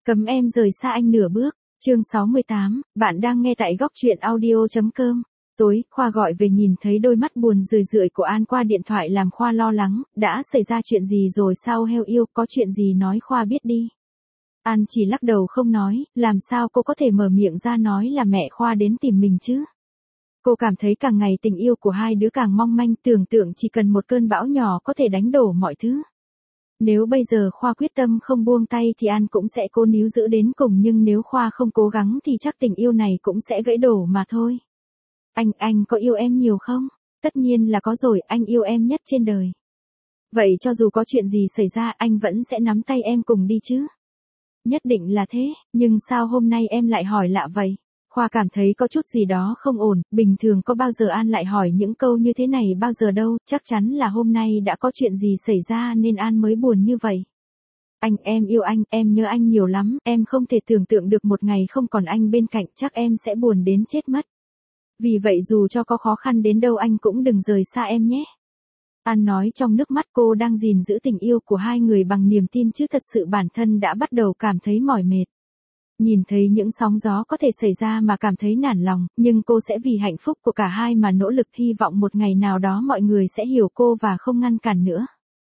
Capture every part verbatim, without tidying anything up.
Cấm em rời xa anh nửa bước. Chương sáu mươi tám, bạn đang nghe tại góc truyện audio.com. Tối, Khoa gọi về nhìn thấy đôi mắt buồn rười rượi của An qua điện thoại làm Khoa lo lắng, đã xảy ra chuyện gì rồi sao heo yêu, có chuyện gì nói Khoa biết đi. An chỉ lắc đầu không nói, làm sao cô có thể mở miệng ra nói là mẹ Khoa đến tìm mình chứ. Cô cảm thấy càng ngày tình yêu của hai đứa càng mong manh, tưởng tượng chỉ cần một cơn bão nhỏ có thể đánh đổ mọi thứ. Nếu bây giờ Khoa quyết tâm không buông tay thì An cũng sẽ cố níu giữ đến cùng, nhưng nếu Khoa không cố gắng thì chắc tình yêu này cũng sẽ gãy đổ mà thôi. Anh, anh có yêu em nhiều không? Tất nhiên là có rồi, anh yêu em nhất trên đời. Vậy cho dù có chuyện gì xảy ra anh vẫn sẽ nắm tay em cùng đi chứ? Nhất định là thế, nhưng sao hôm nay em lại hỏi lạ vậy? Khoa cảm thấy có chút gì đó không ổn, bình thường có bao giờ An lại hỏi những câu như thế này bao giờ đâu, chắc chắn là hôm nay đã có chuyện gì xảy ra nên An mới buồn như vậy. Anh, em yêu anh, em nhớ anh nhiều lắm, em không thể tưởng tượng được một ngày không còn anh bên cạnh, chắc em sẽ buồn đến chết mất. Vì vậy dù cho có khó khăn đến đâu anh cũng đừng rời xa em nhé. An nói trong nước mắt, cô đang gìn giữ tình yêu của hai người bằng niềm tin chứ thật sự bản thân đã bắt đầu cảm thấy mỏi mệt. Nhìn thấy những sóng gió có thể xảy ra mà cảm thấy nản lòng, nhưng cô sẽ vì hạnh phúc của cả hai mà nỗ lực, hy vọng một ngày nào đó mọi người sẽ hiểu cô và không ngăn cản nữa.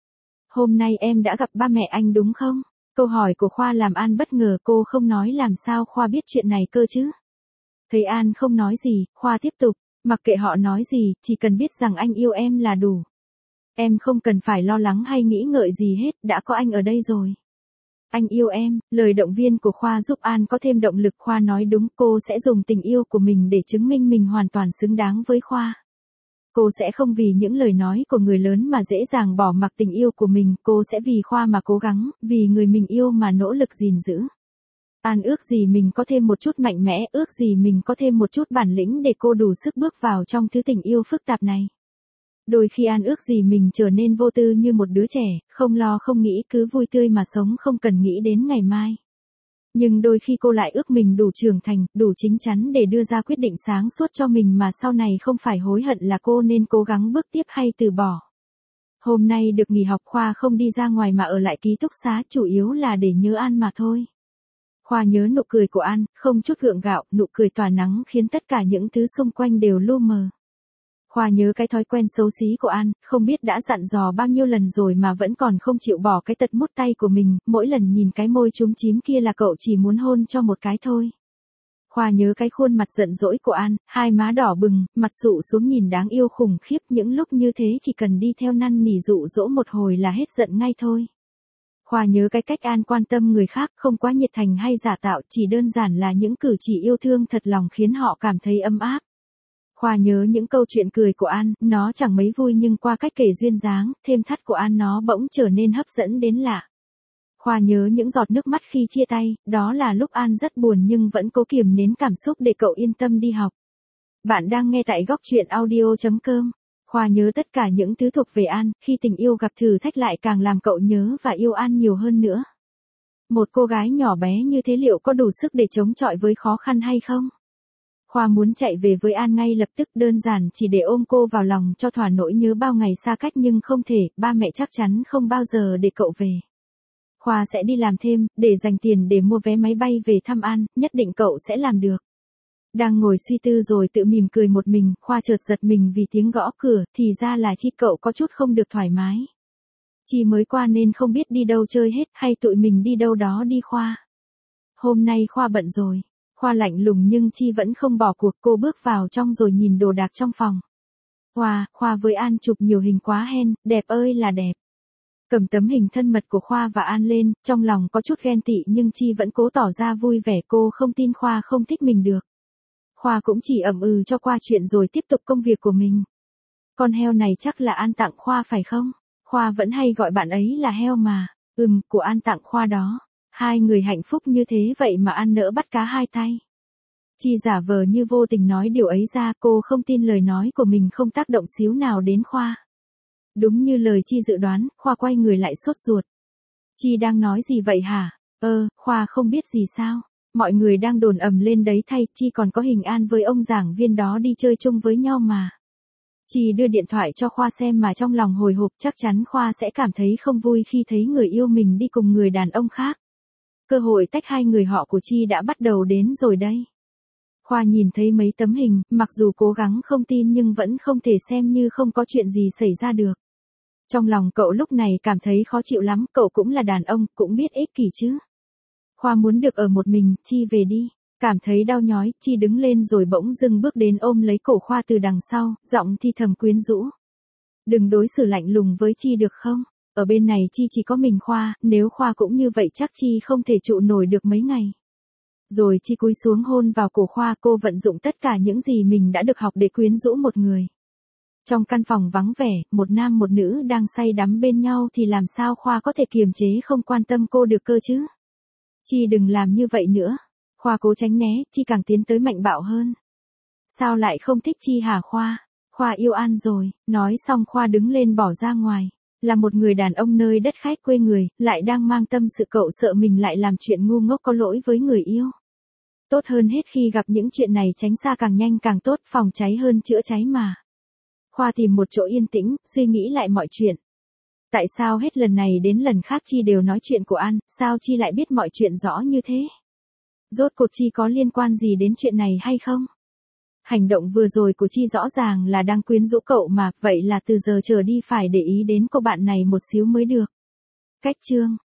Hôm nay em đã gặp ba mẹ anh đúng không? Câu hỏi của Khoa làm An bất ngờ, cô không nói làm sao Khoa biết chuyện này cơ chứ? Thấy An không nói gì, Khoa tiếp tục, mặc kệ họ nói gì, chỉ cần biết rằng anh yêu em là đủ. Em không cần phải lo lắng hay nghĩ ngợi gì hết, đã có anh ở đây rồi. Anh yêu em, lời động viên của Khoa giúp An có thêm động lực. Khoa nói đúng, cô sẽ dùng tình yêu của mình để chứng minh mình hoàn toàn xứng đáng với Khoa. Cô sẽ không vì những lời nói của người lớn mà dễ dàng bỏ mặc tình yêu của mình, cô sẽ vì Khoa mà cố gắng, vì người mình yêu mà nỗ lực gìn giữ. An ước gì mình có thêm một chút mạnh mẽ, ước gì mình có thêm một chút bản lĩnh để cô đủ sức bước vào trong thứ tình yêu phức tạp này. Đôi khi An ước gì mình trở nên vô tư như một đứa trẻ, không lo không nghĩ, cứ vui tươi mà sống, không cần nghĩ đến ngày mai. Nhưng đôi khi cô lại ước mình đủ trưởng thành, đủ chín chắn để đưa ra quyết định sáng suốt cho mình mà sau này không phải hối hận là cô nên cố gắng bước tiếp hay từ bỏ. Hôm nay được nghỉ học, Khoa không đi ra ngoài mà ở lại ký túc xá, chủ yếu là để nhớ An mà thôi. Khoa nhớ nụ cười của An, không chút gượng gạo, nụ cười tỏa nắng khiến tất cả những thứ xung quanh đều lu mờ. Khoa nhớ cái thói quen xấu xí của An, không biết đã dặn dò bao nhiêu lần rồi mà vẫn còn không chịu bỏ cái tật mút tay của mình, mỗi lần nhìn cái môi chúm chím kia là cậu chỉ muốn hôn cho một cái thôi. Khoa nhớ cái khuôn mặt giận dỗi của An, hai má đỏ bừng, mặt sụ xuống nhìn đáng yêu khủng khiếp, những lúc như thế chỉ cần đi theo năn nỉ dụ dỗ một hồi là hết giận ngay thôi. Khoa nhớ cái cách An quan tâm người khác, không quá nhiệt thành hay giả tạo, chỉ đơn giản là những cử chỉ yêu thương thật lòng khiến họ cảm thấy ấm áp. Khoa nhớ những câu chuyện cười của An, nó chẳng mấy vui nhưng qua cách kể duyên dáng, thêm thắt của An nó bỗng trở nên hấp dẫn đến lạ. Khoa nhớ những giọt nước mắt khi chia tay, đó là lúc An rất buồn nhưng vẫn cố kiềm nén cảm xúc để cậu yên tâm đi học. Bạn đang nghe tại góc truyện audio.com. Khoa nhớ tất cả những thứ thuộc về An, khi tình yêu gặp thử thách lại càng làm cậu nhớ và yêu An nhiều hơn nữa. Một cô gái nhỏ bé như thế liệu có đủ sức để chống chọi với khó khăn hay không? Khoa muốn chạy về với An ngay lập tức, đơn giản chỉ để ôm cô vào lòng cho thỏa nỗi nhớ bao ngày xa cách, nhưng không thể, ba mẹ chắc chắn không bao giờ để cậu về. Khoa sẽ đi làm thêm, để dành tiền để mua vé máy bay về thăm An, nhất định cậu sẽ làm được. Đang ngồi suy tư rồi tự mỉm cười một mình, Khoa chợt giật mình vì tiếng gõ cửa, thì ra là Chi. Cậu có chút không được thoải mái. Chi mới qua nên không biết đi đâu chơi hết, hay tụi mình đi đâu đó đi Khoa? Hôm nay Khoa bận rồi. Khoa lạnh lùng nhưng Chi vẫn không bỏ cuộc, cô bước vào trong rồi nhìn đồ đạc trong phòng. Wow, Khoa với An chụp nhiều hình quá hen, đẹp ơi là đẹp. Cầm tấm hình thân mật của Khoa và An lên, trong lòng có chút ghen tị nhưng Chi vẫn cố tỏ ra vui vẻ, cô không tin Khoa không thích mình được. Khoa cũng chỉ ậm ừ cho qua chuyện rồi tiếp tục công việc của mình. Con heo này chắc là An tặng Khoa phải không? Khoa vẫn hay gọi bạn ấy là heo mà. Ừm, của An tặng Khoa đó. Hai người hạnh phúc như thế vậy mà An nỡ bắt cá hai tay. Chi giả vờ như vô tình nói điều ấy ra, cô không tin lời nói của mình không tác động xíu nào đến Khoa. Đúng như lời Chi dự đoán, Khoa quay người lại sốt ruột. Chi đang nói gì vậy hả? Ơ, Khoa không biết gì sao? Mọi người đang đồn ầm lên đấy thay, Chi còn có hình An với ông giảng viên đó đi chơi chung với nhau mà. Chi đưa điện thoại cho Khoa xem mà trong lòng hồi hộp, chắc chắn Khoa sẽ cảm thấy không vui khi thấy người yêu mình đi cùng người đàn ông khác. Cơ hội tách hai người họ của Chi đã bắt đầu đến rồi đây. Khoa nhìn thấy mấy tấm hình, mặc dù cố gắng không tin nhưng vẫn không thể xem như không có chuyện gì xảy ra được. Trong lòng cậu lúc này cảm thấy khó chịu lắm, cậu cũng là đàn ông, cũng biết ích kỷ chứ. Khoa muốn được ở một mình, Chi về đi. Cảm thấy đau nhói, Chi đứng lên rồi bỗng dưng bước đến ôm lấy cổ Khoa từ đằng sau, giọng thì thầm quyến rũ. Đừng đối xử lạnh lùng với Chi được không? Ở bên này Chi chỉ có mình Khoa, nếu Khoa cũng như vậy chắc Chi không thể trụ nổi được mấy ngày. Rồi Chi cúi xuống hôn vào cổ Khoa, cô vận dụng tất cả những gì mình đã được học để quyến rũ một người. Trong căn phòng vắng vẻ, một nam một nữ đang say đắm bên nhau thì làm sao Khoa có thể kiềm chế không quan tâm cô được cơ chứ? Chi đừng làm như vậy nữa. Khoa cố tránh né, Chi càng tiến tới mạnh bạo hơn. Sao lại không thích Chi hả Khoa? Khoa yêu An rồi. Nói xong Khoa đứng lên bỏ ra ngoài. Là một người đàn ông nơi đất khách quê người, lại đang mang tâm sự, cậu sợ mình lại làm chuyện ngu ngốc có lỗi với người yêu. Tốt hơn hết khi gặp những chuyện này tránh xa càng nhanh càng tốt, phòng cháy hơn chữa cháy mà. Khoa tìm một chỗ yên tĩnh, suy nghĩ lại mọi chuyện. Tại sao hết lần này đến lần khác Chi đều nói chuyện của An, sao Chi lại biết mọi chuyện rõ như thế? Rốt cuộc Chi có liên quan gì đến chuyện này hay không? Hành động vừa rồi của Chi rõ ràng là đang quyến rũ cậu mà, vậy là từ giờ trở đi phải để ý đến cô bạn này một xíu mới được. Cách chương